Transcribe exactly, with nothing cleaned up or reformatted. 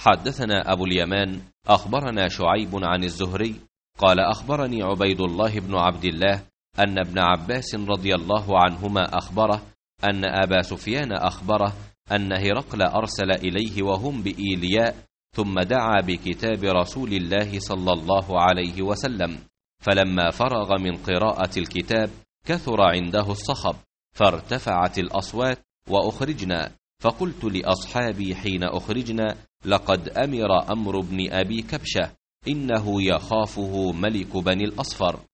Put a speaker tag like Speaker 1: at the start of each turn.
Speaker 1: حدثنا أبو اليمان أخبرنا شعيب عن الزهري قال أخبرني عبيد الله بن عبد الله أن ابن عباس رضي الله عنهما أخبره أن أبا سفيان أخبره أن هرقل أرسل إليه وهم بإيلياء، ثم دعا بكتاب رسول الله صلى الله عليه وسلم، فلما فرغ من قراءة الكتاب كثر عنده الصخب، فارتفعت الأصوات وأخرجنا، فقلت لأصحابي حين أخرجنا: لقد أمر أمر بن أبي كبشة، إنه يخافه ملك بني الأصفر.